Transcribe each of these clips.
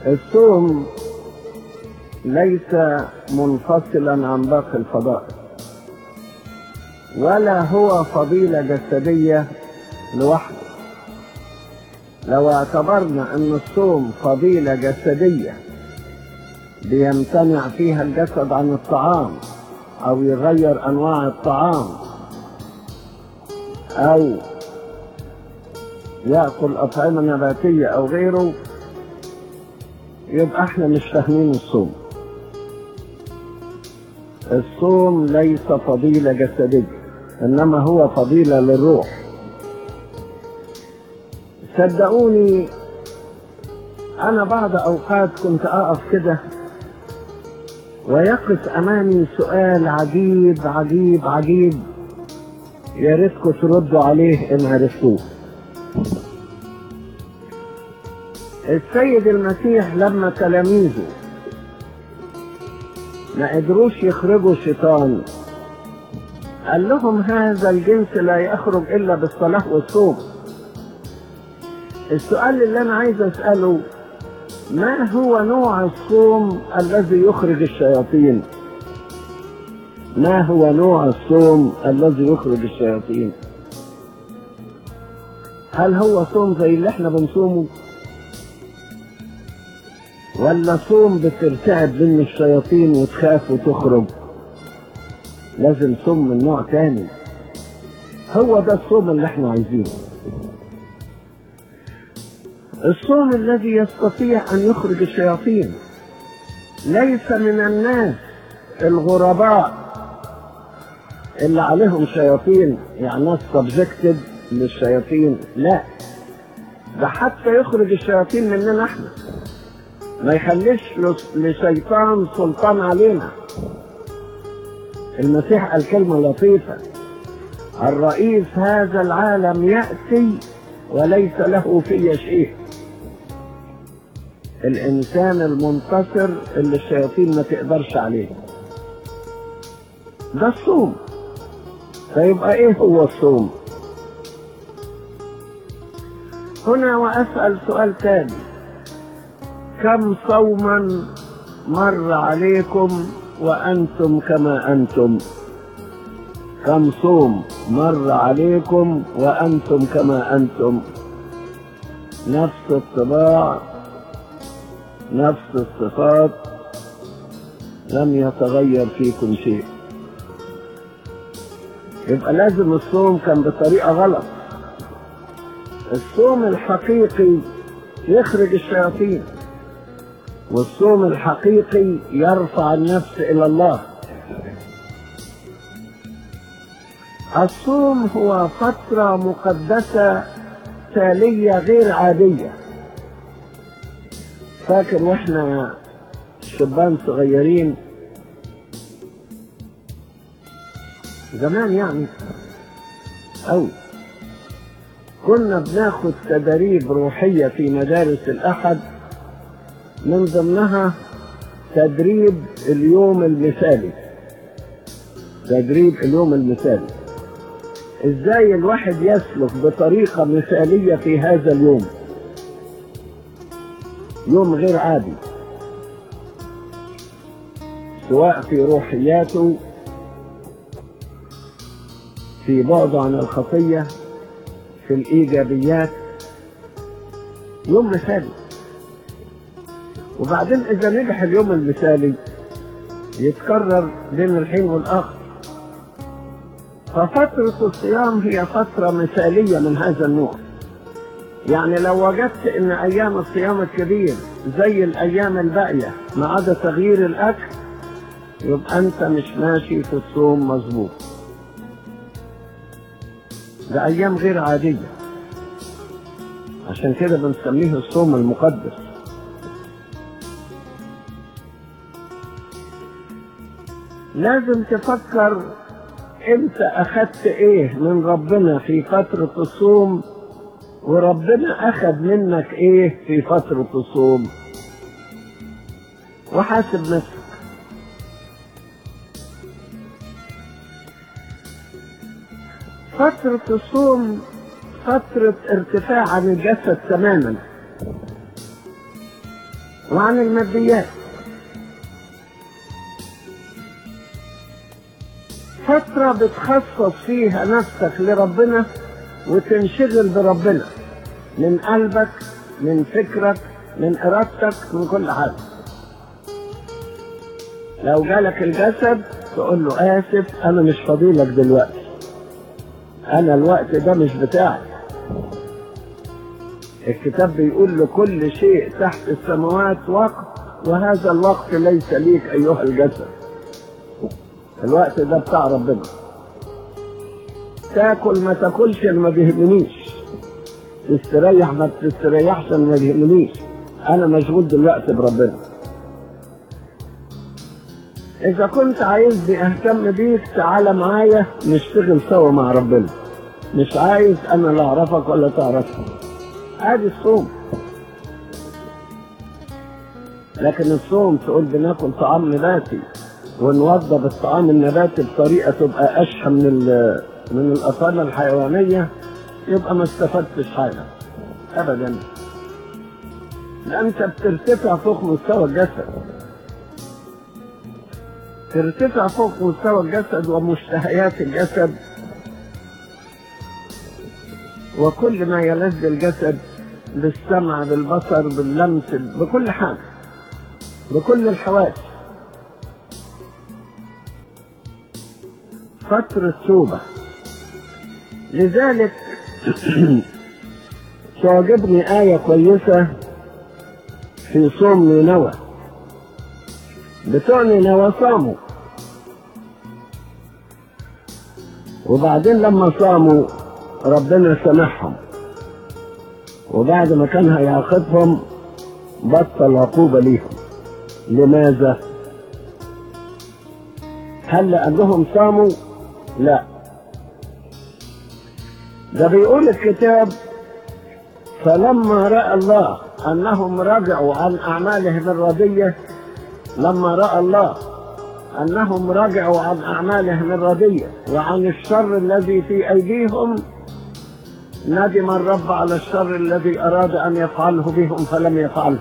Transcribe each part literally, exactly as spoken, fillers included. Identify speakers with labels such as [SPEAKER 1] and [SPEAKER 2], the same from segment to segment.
[SPEAKER 1] الصوم ليس منفصلا عن باقي الفضائل، ولا هو فضيلة جسدية لوحده. لو اعتبرنا ان الصوم فضيلة جسدية بيمتنع فيها الجسد عن الطعام او يغير انواع الطعام او يأكل اطعمة نباتية او غيره، يبقى احنا مش فاهمين الصوم. الصوم ليس فضيلة جسدية، انما هو فضيلة للروح. صدقوني انا بعض اوقات كنت اقف كده ويقف امامي سؤال عجيب عجيب عجيب، يا ريتكم تردوا عليه ان عرفتوه. السيد المسيح لما تلاميذه ما قدروش يخرجوا الشيطان قال لهم هذا الجنس لا يخرج الا بالصلاة والصوم. السؤال اللي انا عايز اسأله، ما هو نوع الصوم الذي يخرج الشياطين؟ ما هو نوع الصوم الذي يخرج الشياطين؟ هل هو صوم زي اللي احنا بنصومه، ولا صوم بترتعب من الشياطين وتخاف وتخرج؟ لازم صوم من نوع تاني. هو ده الصوم اللي احنا عايزينه، الصوم الذي يستطيع ان يخرج الشياطين، ليس من الناس الغرباء اللي عليهم شياطين، يعني ناس سبجكتد للشياطين، لا، ده حتى يخرج الشياطين مننا احنا، ما يخليش لشيطان سلطان علينا. المسيح قال كلمة لطيفة: الرئيس هذا العالم يأتي وليس له في شيء. الإنسان المنتصر اللي الشياطين ما تقدرش عليه، ده الصوم. فيبقى ايه هو الصوم؟ هنا وأسأل سؤال تاني: كم صوما مر عليكم وأنتم كما أنتم؟ كم صوم مر عليكم وأنتم كما أنتم؟ نفس الطباع، نفس الصفات، لم يتغير فيكم شيء. يبقى لازم الصوم كان بطريقة غلط. الصوم الحقيقي يخرج الشياطين، والصوم الحقيقي يرفع النفس إلى الله. الصوم هو فترة مقدسة تالية غير عادية. فاكر واحنا شبان صغيرين زمان يعني أو كنا بناخد تدريب روحية في مدارس الأحد، من ضمنها تدريب اليوم المثالي. تدريب اليوم المثالي، ازاي الواحد يسلك بطريقة مثالية في هذا اليوم، يوم غير عادي، سواء في روحياته، في بعده عن الخطية، في الإيجابيات، يوم مثالي. وبعدين إذا نجح اليوم المثالي يتكرر بين الحين والآخر. ففترة الصيام هي فترة مثالية من هذا النوع. يعني لو وجدت إن أيام الصيام الكبير زي الأيام الباقية ما عدا تغيير الأكل، يبقى أنت مش ماشي في الصوم مظبوط. ده أيام غير عادية، عشان كده بنسميه الصوم المقدس. لازم تفكر انت اخدت ايه من ربنا في فترة الصوم، وربنا اخد منك ايه في فترة الصوم، وحاسب نفسك. فترة الصوم فترة ارتفاع عن الجسد تماما، وعن الماديات. فترة بتخصص فيها نفسك لربنا وتنشغل بربنا من قلبك، من فكرك، من إرادتك، من كل حاجة. لو جالك الجسد تقول له آسف أنا مش فاضيلك دلوقتي، أنا الوقت ده مش بتاعي. الكتاب بيقول لكل شيء تحت السماوات وقت، وهذا الوقت ليس ليك أيها الجسد. الوقت ده بتاع ربنا. تاكل ما تاكلش أنا ما بيهمنيش، تستريح ما تستريحش أنا ما بيهمنيش، أنا مشغول دلوقتي بربنا. إذا كنت عايزني أهتم بيك تعالى معايا نشتغل سوا مع ربنا، مش عايز أنا لا أعرفك ولا تعرفني. ادي الصوم. لكن الصوم تقول بناكل طعام نباتي ونوضب الطعام النباتي بطريقه تبقى اشهى من من الاصاله الحيوانيه، يبقى ما استفدتش حاجه ابدا. لا، انت بترتفع فوق مستوى الجسد، ترتفع فوق مستوى الجسد ومشتهيات الجسد وكل ما يلذ الجسد بالسمع، بالبصر، باللمس، بكل حاجة، بكل الحواس. فترة توبة. لذلك تعجبني آية كويسة في صوم نينوى. بتوع نينوى صاموا، وبعدين لما صاموا ربنا سامحهم، وبعد ما كان هيعاقبهم بطل عقوبة ليهم. لماذا؟ هل لأنهم صاموا؟ لا، ده بيقول الكتاب فلما رأى الله أنهم رجعوا عن أعمالهم الردية، لما رأى الله أنهم رجعوا عن أعمالهم الردية وعن الشر الذي في أيديهم، ندم الرب على الشر الذي أراد أن يفعله بهم فلم يفعله.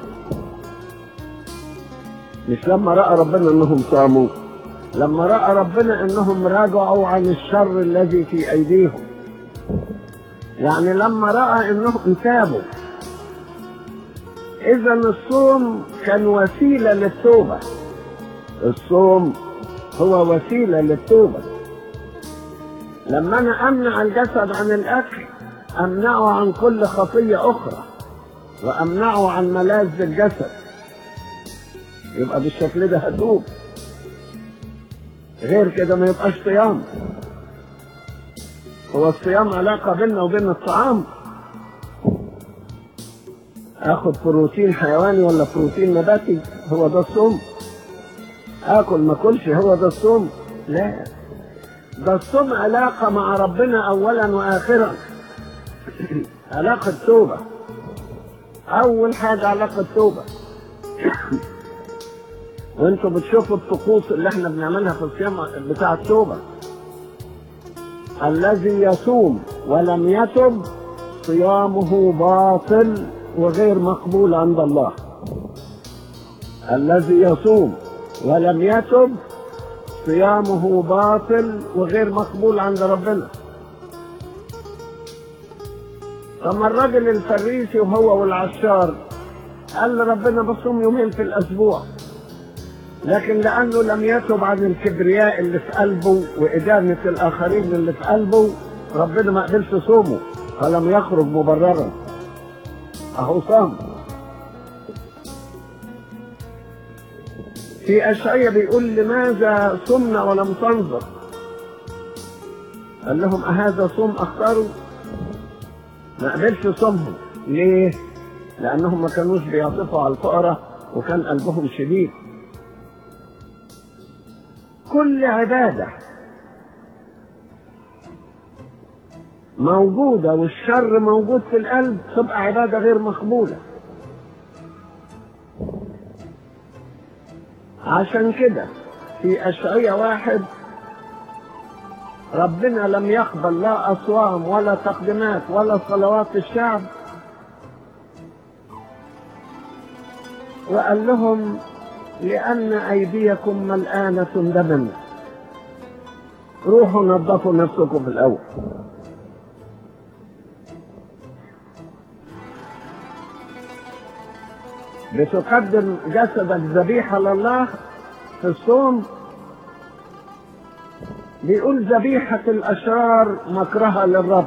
[SPEAKER 1] مش لما رأى ربنا أنهم صاموا، لما رأى ربنا أنهم راجعوا عن الشر الذي في أيديهم. يعني لما رأى أنهم تابوا. إذا الصوم كان وسيلة للتوبة. الصوم هو وسيلة للتوبة. لما أنا أمنع الجسد عن الأكل أمنعه عن كل خطية أخرى، وأمنعه عن ملاذ الجسد، يبقى بالشكل ده هتوب. غير كده ما يبقاش صيام. هو الصيام علاقة بيننا وبين الطعام؟ اخد بروتين حيواني ولا بروتين نباتي هو ده الصوم؟ اكل ما اكلش هو ده الصوم؟ لا، ده الصوم علاقة مع ربنا اولا واخرا. علاقة توبة. اول حاجة علاقة توبة. وانتوا بتشوفوا الطقوس اللي احنا بنعملها في الصيام بتاع التوبة. الذي يصوم ولم يتب صيامه باطل وغير مقبول عند الله. الذي يصوم ولم يتب صيامه باطل وغير مقبول عند ربنا. طب الراجل الفريسي وهو والعشار قال لربنا بصوم يومين في الاسبوع، لكن لانه لم يتب عن الكبرياء اللي في قلبه وادانه الاخرين اللي في قلبه ربنا ما قبلش صومه فلم يخرج مبررا. اهو صام. في اشعياء بيقول لماذا صمنا ولم تنظر؟ قال لهم اهذا صوم اختاروا؟ ما قبلش صومهم. ليه؟ لانهم ما كانوش بيعطفوا على الفقراء وكان قلبهم شديد. كل عبادة موجودة والشر موجود في القلب تبقى عبادة غير مقبولة. عشان كده في أشعياء واحد ربنا لم يقبل لا أصوام ولا تقديمات ولا صلوات الشعب، وقال لهم لأن أيديكم ملآنة دما، روحوا نظفوا نفسكم في الأول. بتقدم جسدك ذبيحة لله في الصوم، بيقول ذبيحة الأشرار مكرهة للرب.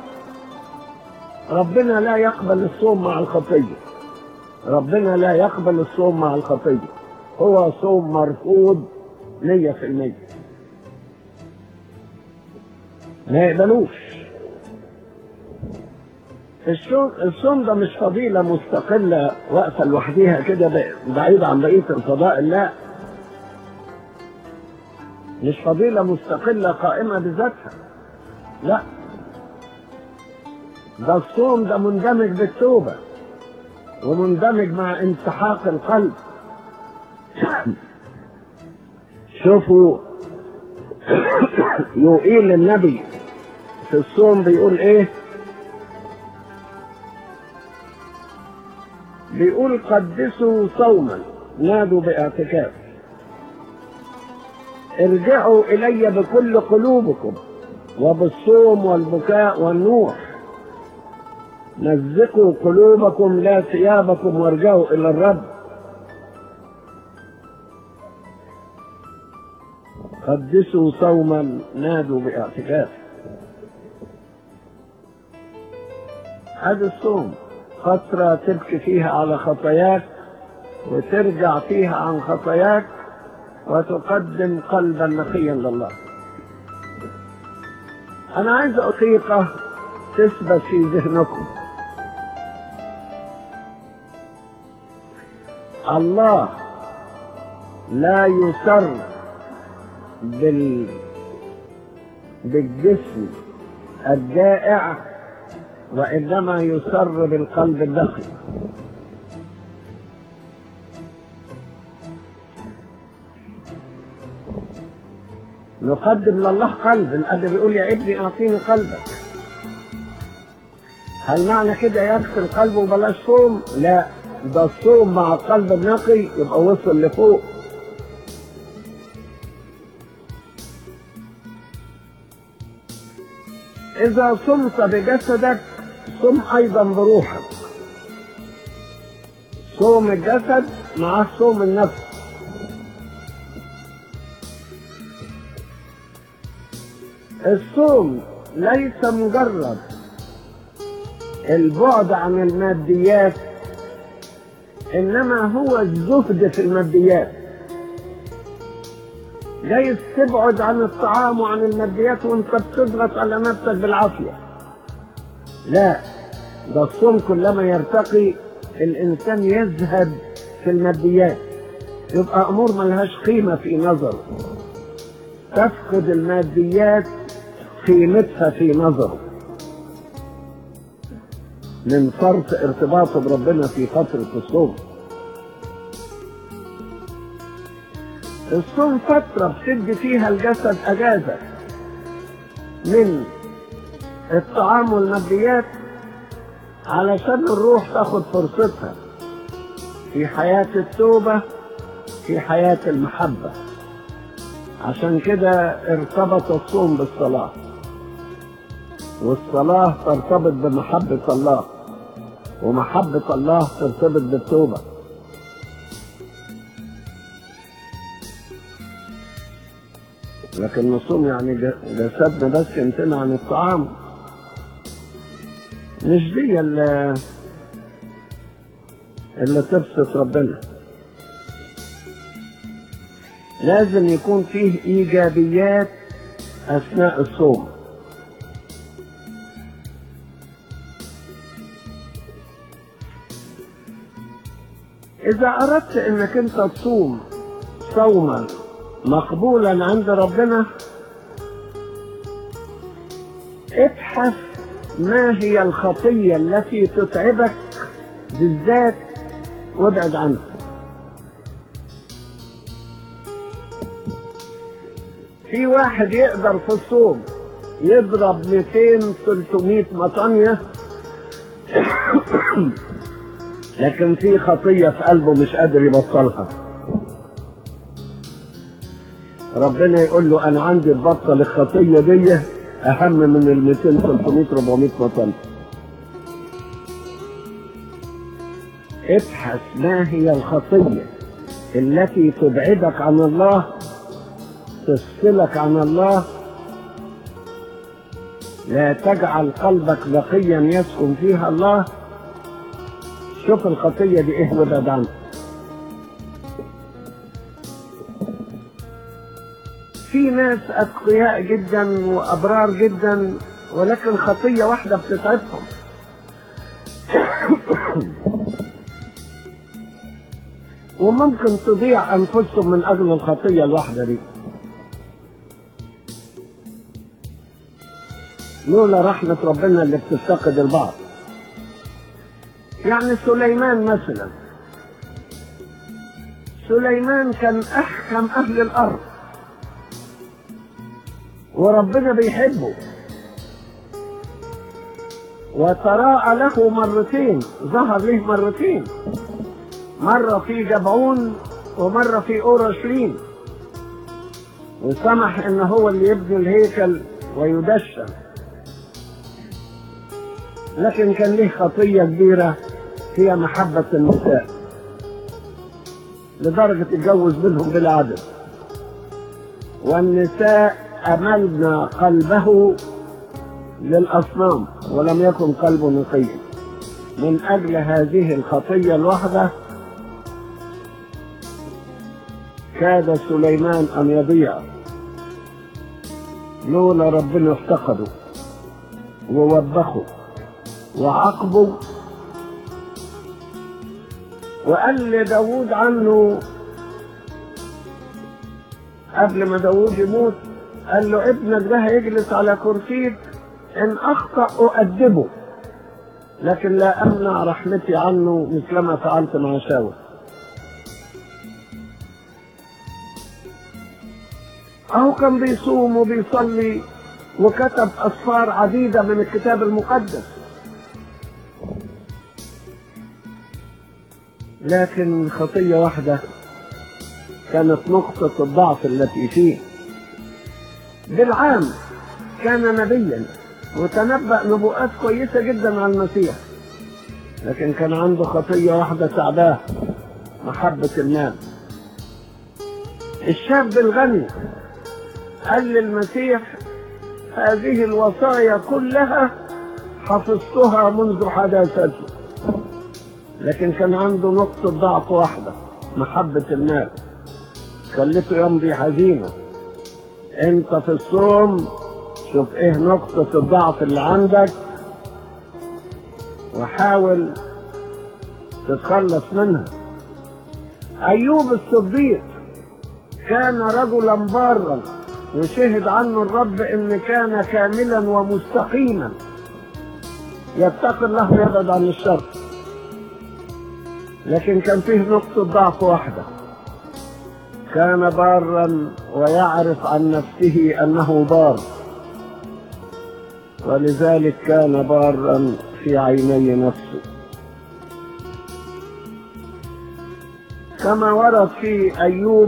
[SPEAKER 1] ربنا لا يقبل الصوم مع الخطية، ربنا لا يقبل الصوم مع الخطية، هو صوم مرفوض مية في المية، ما يقبلوش. الصوم ده مش فضيلة مستقلة واقفة لوحديها كده بعيدة عن بقية الفضائل، لا، مش فضيلة مستقلة قائمة بذاتها، لا، ده الصوم ده مندمج بالتوبة ومندمج مع انسحاق القلب. شوفوا يوئيل النبي في الصوم بيقول ايه؟ بيقول قدسوا صوما نادوا باعتكاف، ارجعوا الي بكل قلوبكم وبالصوم والبكاء والنوح، مزقوا قلوبكم لا ثيابكم وارجعوا الى الرب. قدسوا صوما نادوا باعتكاف. هذا الصوم فترة تبكي فيها على خطاياك وترجع فيها عن خطاياك وتقدم قلبا نقيا لله. أنا عايز حقيقة تثبت في ذهنكم، الله لا يسر بال... بالجسم الجائع، وإنما يسر بالقلب النقي. نقدم لله قلب، الأب بيقول يا ابني أعطيني قلبك. هل معنى كده يكفي القلب وبلاش صوم؟ لا، ده الصوم مع القلب النقي يبقى وصل لفوق. إذا صمت بجسدك صم أيضا بروحك. صوم الجسد مع صوم النفس. الصوم ليس مجرد البعد عن الماديات، إنما هو الزهد في الماديات. جايز تبعد عن الطعام وعن الماديات وانت بتضغط على نفسك بالعافية، لا، ده الصوم كلما يرتقي الإنسان يزهد في الماديات، يبقى أمور ملهاش قيمة في نظره، تفقد الماديات قيمتها في نظره من فرط ارتباطه بربنا في فترة الصوم. الصوم فترة بتدي فيها الجسد أجازة من الطعام والماديات علشان الروح تاخد فرصتها في حياة التوبة، في حياة المحبة. عشان كده ارتبط الصوم بالصلاة، والصلاة ترتبط بمحبة الله، ومحبة الله ترتبط بالتوبة. لكن الصوم يعني جسدنا بس يمتنع عن الطعام، مش دي اللي, اللي تبسط ربنا. لازم يكون فيه إيجابيات أثناء الصوم. إذا أردت إنك أنت تصوم صوما مقبولا عند ربنا، ابحث ما هي الخطية التي تتعبك بالذات وابعد عنها. في واحد يقدر في الصوم يضرب مئتين ثلاثمائة مطانية لكن في خطية في قلبه مش قادر يبطلها. ربنا يقول له انا عندي تبطل الخطية دي اهم من ال مئتين ثلاثمائة أربعمائة مطلب. ابحث ما هي الخطية التي تبعدك عن الله، تفصلك عن الله، لا تجعل قلبك نقيا يسكن فيها الله. شوف الخطية دي ايه وابعد عنها. في ناس أتقياء جدا وأبرار جدا ولكن خطية واحدة بتتعبهم. وممكن تضيع أنفسهم من أجل الخطية الواحدة دي. لولا رحمة ربنا اللي بتفتقد البعض. يعني سليمان مثلا، سليمان كان أحكم أهل الأرض وربنا بيحبه، وتراءى له مرتين، ظهر له مرتين، مرة في جبعون ومرة في أورشليم، وسمح إن هو اللي يبني الهيكل ويدشن. لكن كان له خطية كبيرة هي محبة النساء، لدرجة اتجوز منهم بلا عدد، والنساء أملنا قلبه للأصنام ولم يكن قلبه نقيا. من أجل هذه الخطية الواحدة كاد سليمان أن يضيع، لولا ربنا افتقده ووبخه وعاقبه. وقال لداود عنه قبل ما داود يموت، قال له ابنك ده هيجلس على كرسيك، ان اخطأ اؤدبه لكن لا امنع رحمتي عنه مثلما فعلت مع شاول. اهو كان بيصوم وبيصلي وكتب اسفار عديدة من الكتاب المقدس، لكن خطية واحدة كانت نقطة الضعف التي فيه. بالعام كان نبيا وتنبأ نبوءات كويسة جدا عن المسيح، لكن كان عنده خطية واحدة تعباه، محبة المال. الشاب الغني قال للمسيح هذه الوصايا كلها حفظتها منذ حداثتي، لكن كان عنده نقطة ضعف واحدة، محبة المال، خلته يمضي حزينة. انت في الصوم شوف ايه نقطة الضعف اللي عندك وحاول تتخلص منها. ايوب الصديق كان رجلا بارا وشهد عنه الرب ان كان كاملا ومستقيما، يتقي الله ويبعد عن الشر، لكن كان فيه نقطة ضعف واحدة، كان بارا ويعرف عن نفسه انه بار، ولذلك كان بارا في عيني نفسه. كما ورد في ايوب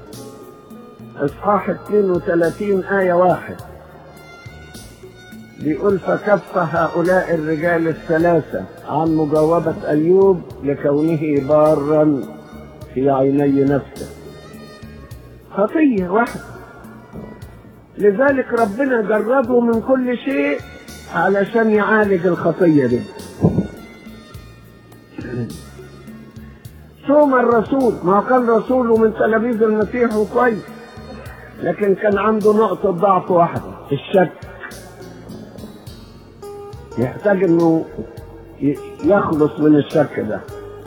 [SPEAKER 1] اصحاح اثنين وثلاثين آية واحد، بيقول فكف هؤلاء الرجال الثلاثة عن مجاوبة ايوب لكونه بارا في عيني نفسه. خطية واحدة، لذلك ربنا جرده من كل شيء علشان يعالج الخطية دي. ثم الرسول، ما كان رسوله من تلاميذ المسيح وكويس، لكن كان عنده نقطة ضعف واحدة، الشك. يحتاج انه يخلص من الشك ده.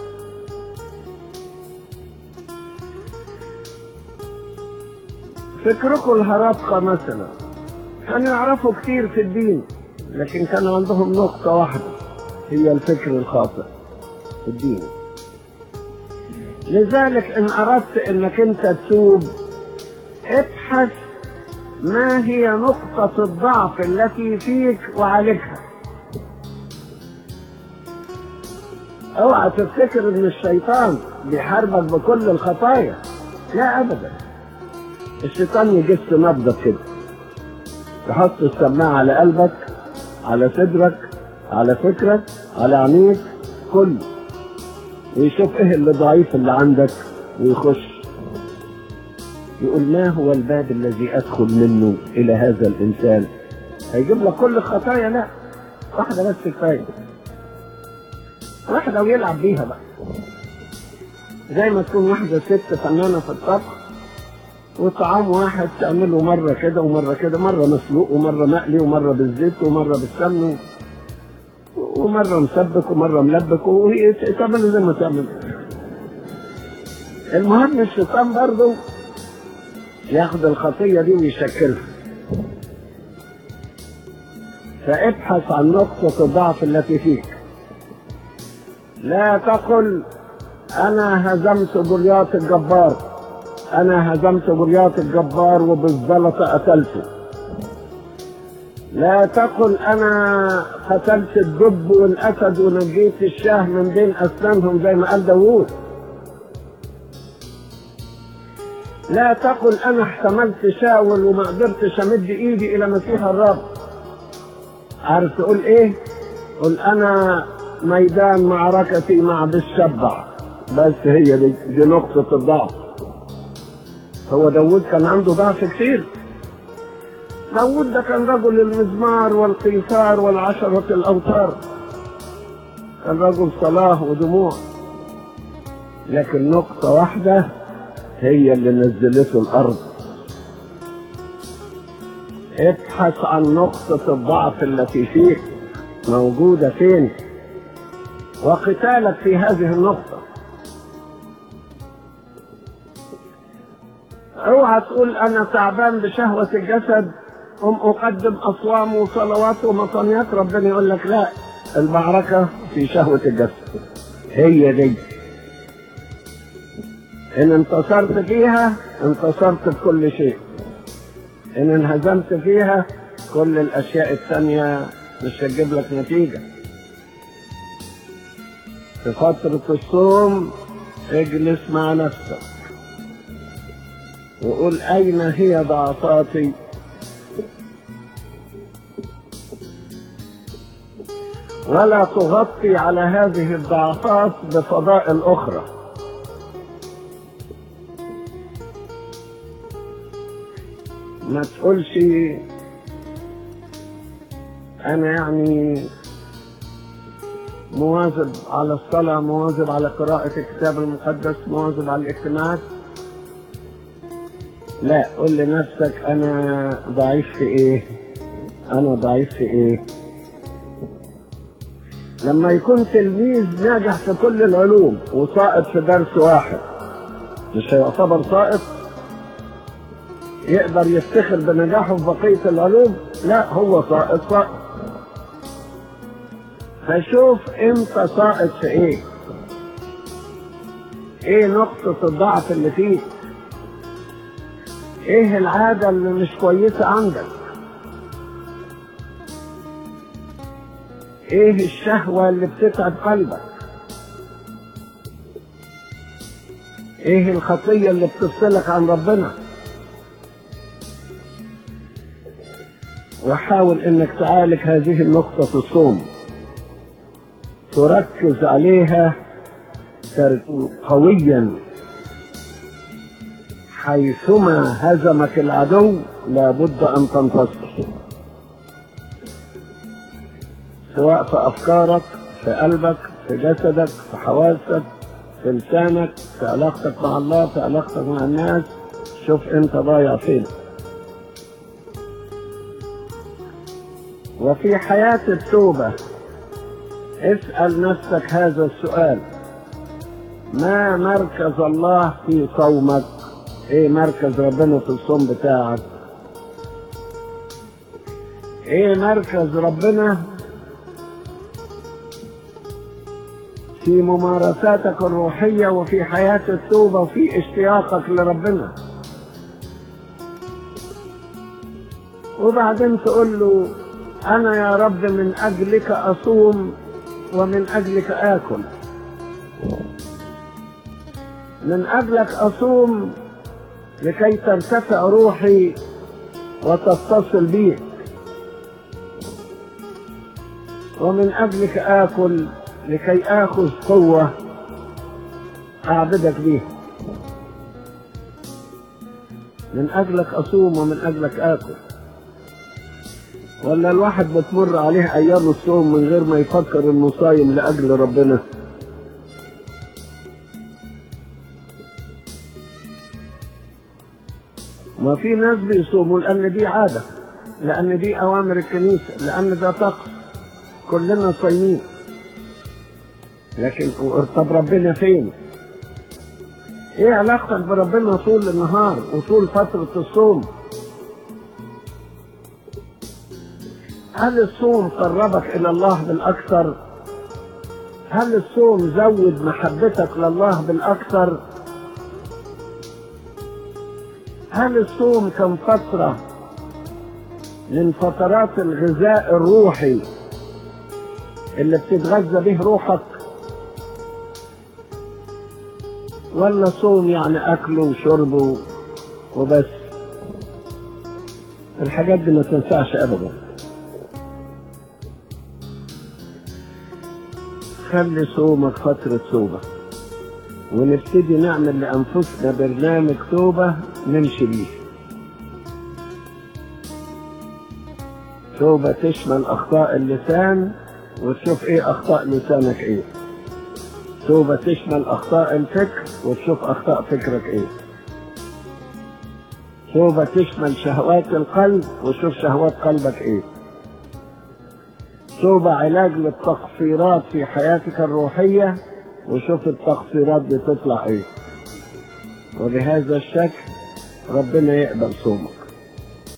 [SPEAKER 1] فكركم الهرطقة مثلا كانوا يعرفوا كتير في الدين، لكن كان عندهم نقطة واحدة هي الفكر الخاطئ في الدين. لذلك ان اردت انك انت تتوب ابحث ما هي نقطة الضعف التي فيك وعالجها. اوعى تفتكر ان الشيطان بيحاربك بكل الخطايا، لا ابدا. الشيطان يجس نبضك كده، تحط السماعة على قلبك، على صدرك، على فكرك، على عينيك، كله، ويشوف ايه اللي ضعيف اللي عندك ويخش يقول ما هو الباب الذي ادخل منه الى هذا الانسان. هيجيب لك كل الخطايا؟ لا، واحدة بس كفاية، واحدة ويلعب بيها بقى. زي ما تكون واحدة ست فنانة في الطبخ وطعام واحد تعمله مرة كده ومرة كده، مرة مسلوق ومرة مقلي ومرة بالزيت ومرة بالسمن ومرة مسبك ومرة ملبك، وهي تعمله زي ما تعمل. المهم الشيطان برضه ياخد الخطية دي ويشكلها. فابحث عن نقطة الضعف التي فيك. لا تقل أنا هزمت جولياط الجبار، أنا هزمت جولياط الجبار وبالزلطة قتلته. لا تقل أنا قتلت الدب والأسد ونجيت الشاه من بين أسنانهم زي ما قال داوود. لا تقل أنا احتملت شاول وما قدرتش أمد إيدي إلى مسيح الرب. عارف تقول إيه؟ قل أنا ميدان معركتي مع بالشبع. بس هي دي, دي نقطة الضعف. هو داوود كان عنده ضعف كتير. داوود ده كان رجل المزمار والقيثار والعشرة الأوتار، كان رجل صلاة ودموع، لكن نقطة واحدة هي اللي نزلته الأرض. ابحث عن نقطة الضعف التي فيك موجودة فين، وقتالك في هذه النقطة. اوعى تقول أنا تعبان بشهوة الجسد قم أقدم أصوام وصلوات ومطنيات. ربنا يقول لك لا، المعركة في شهوة الجسد، هي دي. إن انتصرت فيها انتصرت بكل شيء، إن انهزمت فيها كل الأشياء الثانية مش هتجيب لك نتيجة. في فترة الصوم اجلس مع نفسك وقول أين هي ضعفاتي، ولا تغطي على هذه الضعفات بفضائل أخرى. ما تقولش أنا يعني مواظب على الصلاة، مواظب على قراءة الكتاب المقدس، مواظب على الاجتماعات. لا، قل لنفسك أنا ضعيف في إيه؟ أنا ضعيف في إيه؟ لما يكون تلميذ ناجح في كل العلوم وساقط في درس واحد، مش هيعتبر ساقط؟ يقدر يفتخر بنجاحه في بقية العلوم؟ لا، هو ساقط ساقط. فشوف امتى ساقط في ايه، ايه نقطة الضعف اللي فيك، ايه العادة اللي مش كويسة عندك، ايه الشهوة اللي بتتعب قلبك، ايه الخطية اللي بتفصلك عن ربنا. وحاول انك تعالج هذه النقطة في الصوم، تركز عليها قويا. حيثما هزمك العدو لابد ان تنتصر، سواء في افكارك، في قلبك، في جسدك، في حواسك، في لسانك، في علاقتك مع الله، في علاقتك مع الناس. شوف انت ضايع فين. وفي حياة التوبة اسأل نفسك هذا السؤال: ما مركز الله في صومك؟ ايه مركز ربنا في الصوم بتاعك؟ ايه مركز ربنا في ممارساتك الروحية وفي حياة التوبة وفي اشتياقك لربنا؟ وبعدين تقول له أنا يا رب من أجلك أصوم ومن أجلك آكل. من أجلك أصوم لكي ترتفع روحي وتتصل بيك، ومن أجلك آكل لكي آخذ قوة أعبدك بيها. من أجلك أصوم ومن أجلك آكل. ولا الواحد بتمر عليه أيام الصوم من غير ما يفكر إنه صايم لأجل ربنا؟ ما في ناس بيصوموا لأن دي عادة، لأن دي أوامر الكنيسة، لأن ده طقس، كلنا صايمين. لكن طب ربنا فين؟ ايه علاقتك بربنا طول النهار وطول فترة الصوم؟ هل الصوم قربك إلى الله بالأكثر؟ هل الصوم زود محبتك لله بالأكثر؟ هل الصوم كان فترة من فترات الغذاء الروحي اللي بتتغذى به روحك، ولا صوم يعني أكله وشربه وبس؟ الحاجات دي ما تنفعش أبدا. خلي صومك فترة توبة، ونبتدي نعمل لأنفسنا برنامج توبة نمشي بيه. توبة تشمل أخطاء اللسان وتشوف إيه أخطاء لسانك إيه. توبة تشمل أخطاء الفكر وتشوف أخطاء فكرك إيه. توبة تشمل شهوات القلب وتشوف شهوات قلبك إيه. توبة علاج للتقصيرات في حياتك الروحية وشوف التقصيرات دي تطلع إيه. وبهذا الشكل ربنا يقبل صومك.